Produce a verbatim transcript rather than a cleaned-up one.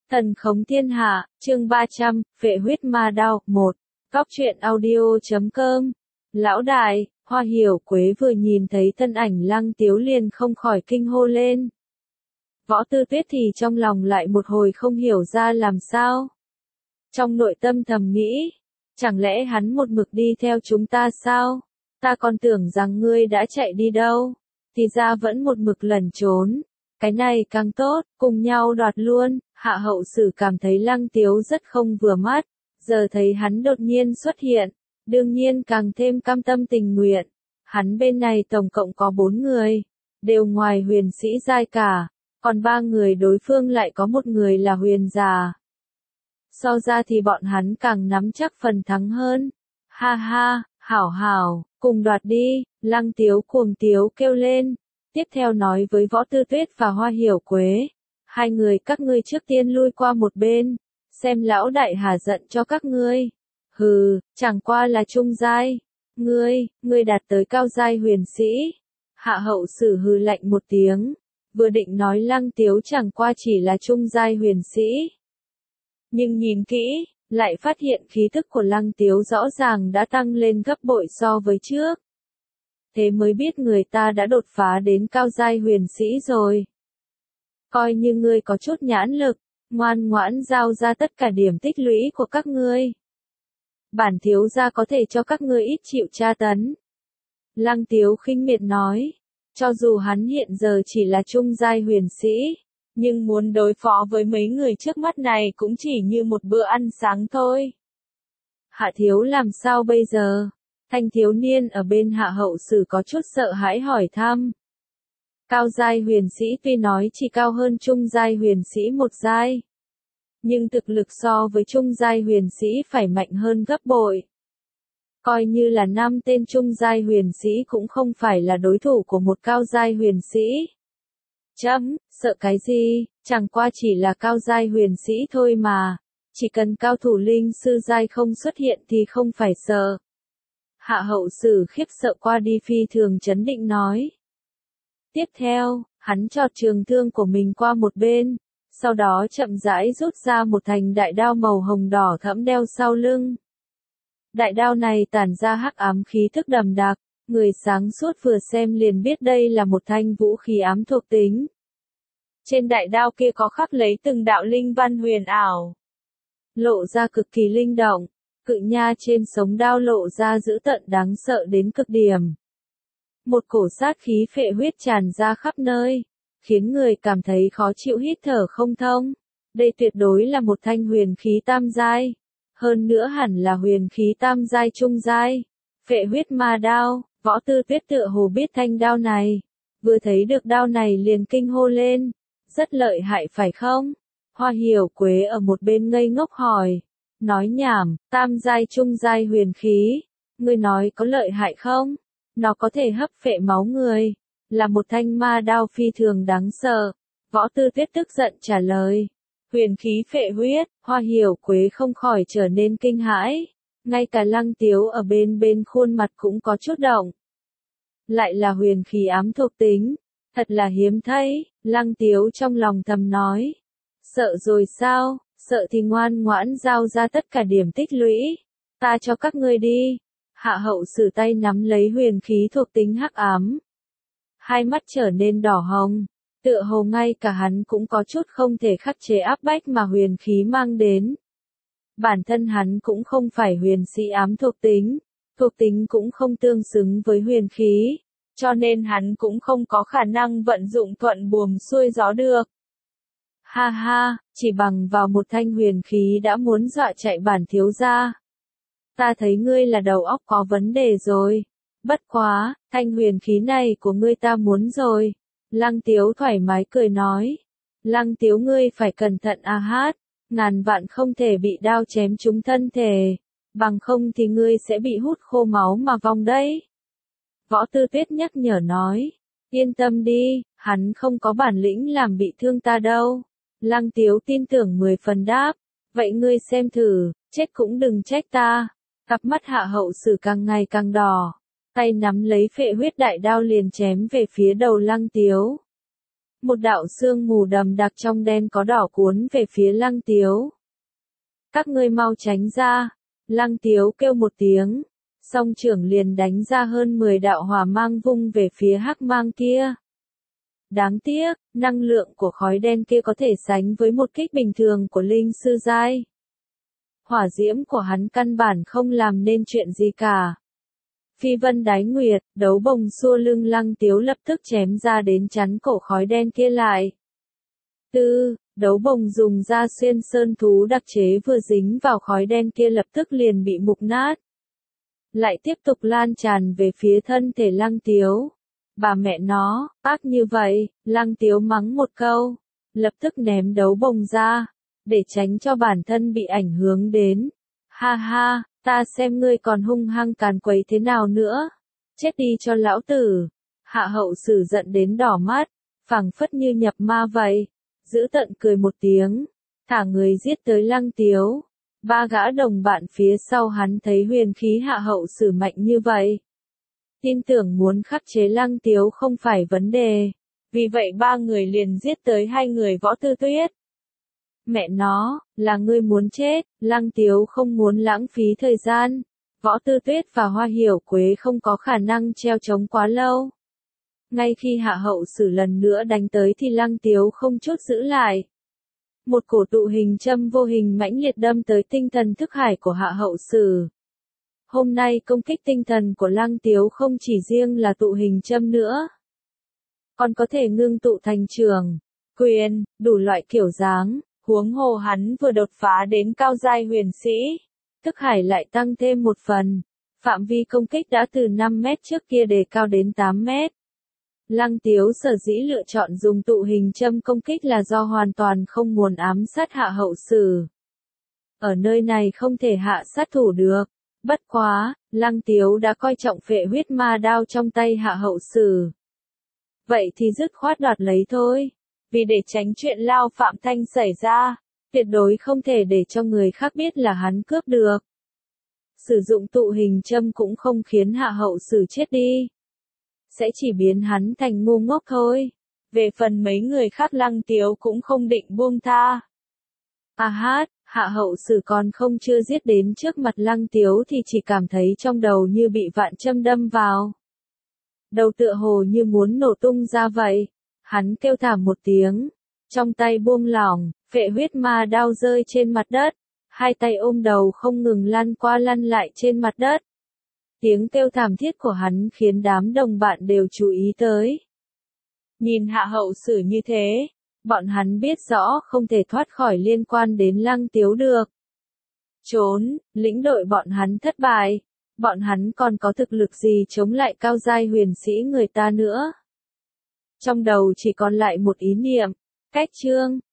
Thần khống thiên hạ, chương ba trăm, phệ huyết ma đao, một. Góc truyện audio chấm com. Lão đại, Hoa Hiểu Quế vừa nhìn thấy thân ảnh Lăng Tiếu liền không khỏi kinh hô lên. Võ Tư Tuyết thì trong lòng lại một hồi không hiểu ra làm sao. Trong nội tâm thầm nghĩ, chẳng lẽ hắn một mực đi theo chúng ta sao? Ta còn tưởng rằng ngươi đã chạy đi đâu, thì ra vẫn một mực lẩn trốn. Cái này càng tốt, cùng nhau đoạt luôn. Hạ hậu sử cảm thấy Lăng Tiếu rất không vừa mắt, giờ thấy hắn đột nhiên xuất hiện, đương nhiên càng thêm cam tâm tình nguyện. Hắn bên này tổng cộng có bốn người, đều ngoài huyền sĩ giai cả, còn ba người đối phương lại có một người là huyền già. So ra thì bọn hắn càng nắm chắc phần thắng hơn. Ha ha, hảo hảo, cùng đoạt đi, Lăng Tiếu cuồng tiếu kêu lên, tiếp theo nói với Võ Tư Tuyết và Hoa Hiểu Quế. Hai người các ngươi trước tiên lui qua một bên, xem lão đại hà giận cho các ngươi. Hừ, chẳng qua là trung giai. Ngươi, ngươi đạt tới cao giai huyền sĩ. Hạ hậu sử hừ lạnh một tiếng, vừa định nói Lăng Tiếu chẳng qua chỉ là trung giai huyền sĩ. Nhưng nhìn kỹ, lại phát hiện khí tức của Lăng Tiếu rõ ràng đã tăng lên gấp bội so với trước. Thế mới biết người ta đã đột phá đến cao giai huyền sĩ rồi. Coi như ngươi có chút nhãn lực, ngoan ngoãn giao ra tất cả điểm tích lũy của các ngươi. Bản thiếu gia có thể cho các ngươi ít chịu tra tấn. Lăng Tiếu khinh miệt nói, cho dù hắn hiện giờ chỉ là trung giai huyền sĩ, nhưng muốn đối phó với mấy người trước mắt này cũng chỉ như một bữa ăn sáng thôi. Hạ thiếu làm sao bây giờ? Thanh thiếu niên ở bên hạ hậu sử có chút sợ hãi hỏi thăm. Cao giai huyền sĩ tuy nói chỉ cao hơn trung giai huyền sĩ một giai, nhưng thực lực so với trung giai huyền sĩ phải mạnh hơn gấp bội. Coi như là năm tên trung giai huyền sĩ cũng không phải là đối thủ của một cao giai huyền sĩ. Chấm, sợ cái gì, chẳng qua chỉ là cao giai huyền sĩ thôi mà, chỉ cần cao thủ linh sư giai không xuất hiện thì không phải sợ. Hạ hậu sử khiếp sợ qua đi phi thường chấn định nói. Tiếp theo, hắn chọt trường thương của mình qua một bên, sau đó chậm rãi rút ra một thanh đại đao màu hồng đỏ thẫm đeo sau lưng. Đại đao này tản ra hắc ám khí thức đậm đặc, người sáng suốt vừa xem liền biết đây là một thanh vũ khí ám thuộc tính. Trên đại đao kia có khắc lấy từng đạo linh văn huyền ảo, lộ ra cực kỳ linh động, cự nha trên sống đao lộ ra dữ tợn đáng sợ đến cực điểm. Một cổ sát khí phệ huyết tràn ra khắp nơi, khiến người cảm thấy khó chịu hít thở không thông. Đây tuyệt đối là một thanh huyền khí tam giai, hơn nữa hẳn là huyền khí tam giai trung giai. Phệ huyết ma đao, Võ Tư Tuyết tựa hồ biết thanh đao này, vừa thấy được đao này liền kinh hô lên, rất lợi hại phải không? Hoa Hiểu Quế ở một bên ngây ngốc hỏi, nói nhảm, tam giai trung giai huyền khí, ngươi nói có lợi hại không? Nó có thể hấp phệ máu người, là một thanh ma đao phi thường đáng sợ. Võ Tư Tuyết tức giận trả lời. Huyền khí phệ huyết, Hoa Hiểu Quế không khỏi trở nên kinh hãi. Ngay cả Lăng Tiếu ở bên bên khuôn mặt cũng có chút động. Lại là huyền khí ám thuộc tính, thật là hiếm thấy. Lăng Tiếu trong lòng thầm nói. Sợ rồi sao, sợ thì ngoan ngoãn giao ra tất cả điểm tích lũy. Ta cho các ngươi đi. Hạ hậu sử tay nắm lấy huyền khí thuộc tính hắc ám. Hai mắt trở nên đỏ hồng, tựa hồ ngay cả hắn cũng có chút không thể khắc chế áp bách mà huyền khí mang đến. Bản thân hắn cũng không phải huyền sĩ ám thuộc tính, thuộc tính cũng không tương xứng với huyền khí, cho nên hắn cũng không có khả năng vận dụng thuận buồm xuôi gió được. Ha ha, chỉ bằng vào một thanh huyền khí đã muốn dọa chạy bản thiếu gia. Ta thấy ngươi là đầu óc có vấn đề rồi. Bất quá, thanh huyền khí này của ngươi ta muốn rồi. Lăng Tiếu thoải mái cười nói. Lăng Tiếu ngươi phải cẩn thận a hát, ngàn vạn không thể bị đao chém trúng thân thể, bằng không thì ngươi sẽ bị hút khô máu mà vong đấy. Võ Tư Tuyết nhắc nhở nói. Yên tâm đi, hắn không có bản lĩnh làm bị thương ta đâu. Lăng Tiếu tin tưởng mười phần đáp. Vậy ngươi xem thử, chết cũng đừng trách ta. Cặp mắt hạ hậu sử càng ngày càng đỏ, tay nắm lấy phệ huyết đại đao liền chém về phía đầu Lăng Tiếu. Một đạo sương mù đầm đặc trong đen có đỏ cuốn về phía Lăng Tiếu. Các ngươi mau tránh ra, Lăng Tiếu kêu một tiếng, song trưởng liền đánh ra hơn mười đạo hỏa mang vung về phía hắc mang kia. Đáng tiếc, năng lượng của khói đen kia có thể sánh với một kích bình thường của linh sư giai. Hỏa diễm của hắn căn bản không làm nên chuyện gì cả. Phi vân đái nguyệt, đấu bồng xua lưng Lăng Tiếu lập tức chém ra đến chắn cổ khói đen kia lại. Tư, đấu bồng dùng ra xuyên sơn thú đặc chế vừa dính vào khói đen kia lập tức liền bị mục nát. Lại tiếp tục lan tràn về phía thân thể Lăng Tiếu. Bà mẹ nó, ác như vậy, Lăng Tiếu mắng một câu, lập tức ném đấu bồng ra, để tránh cho bản thân bị ảnh hưởng đến. Ha ha, ta xem ngươi còn hung hăng càn quấy thế nào nữa. Chết đi cho lão tử. Hạ hậu sử giận đến đỏ mắt, phảng phất như nhập ma vậy. Giữ tận cười một tiếng, thả người giết tới Lăng Tiếu. Ba gã đồng bạn phía sau hắn thấy huyền khí hạ hậu sử mạnh như vậy. Tin tưởng muốn khắc chế Lăng Tiếu không phải vấn đề. Vì vậy ba người liền giết tới hai người Võ Tư Tuyết. Mẹ nó, là ngươi muốn chết, Lăng Tiếu không muốn lãng phí thời gian. Võ Tư Tuyết và Hoa Hiểu Quế không có khả năng treo chống quá lâu. Ngay khi hạ hậu sử lần nữa đánh tới thì Lăng Tiếu không chút giữ lại. Một cổ tụ hình châm vô hình mãnh liệt đâm tới tinh thần thức hải của hạ hậu sử. Hôm nay công kích tinh thần của Lăng Tiếu không chỉ riêng là tụ hình châm nữa. Còn có thể ngưng tụ thành trường, quyền, đủ loại kiểu dáng. Huống hồ hắn vừa đột phá đến cao giai huyền sĩ. Thức hải lại tăng thêm một phần. Phạm vi công kích đã từ năm mét trước kia đề cao đến tám mét. Lăng Tiếu sở dĩ lựa chọn dùng tụ hình châm công kích là do hoàn toàn không muốn ám sát hạ hậu sử. Ở nơi này không thể hạ sát thủ được. Bất quá, Lăng Tiếu đã coi trọng phệ huyết ma đao trong tay hạ hậu sử. Vậy thì dứt khoát đoạt lấy thôi. Vì để tránh chuyện lao phạm thanh xảy ra, tuyệt đối không thể để cho người khác biết là hắn cướp được. Sử dụng tụ hình châm cũng không khiến hạ hậu sử chết đi. Sẽ chỉ biến hắn thành ngu ngốc thôi. Về phần mấy người khác Lăng Tiếu cũng không định buông tha. À hát, hạ hậu sử còn không chưa giết đến trước mặt Lăng Tiếu thì chỉ cảm thấy trong đầu như bị vạn châm đâm vào. Đầu tựa hồ như muốn nổ tung ra vậy. Hắn kêu thảm một tiếng, trong tay buông lỏng, phệ huyết ma đao rơi trên mặt đất, hai tay ôm đầu không ngừng lăn qua lăn lại trên mặt đất. Tiếng kêu thảm thiết của hắn khiến đám đồng bạn đều chú ý tới. Nhìn hạ hậu sử như thế, bọn hắn biết rõ không thể thoát khỏi liên quan đến Lăng Tiếu được. Trốn, lĩnh đội bọn hắn thất bại, bọn hắn còn có thực lực gì chống lại cao giai huyền sĩ người ta nữa. Trong đầu chỉ còn lại một ý niệm, cách chương.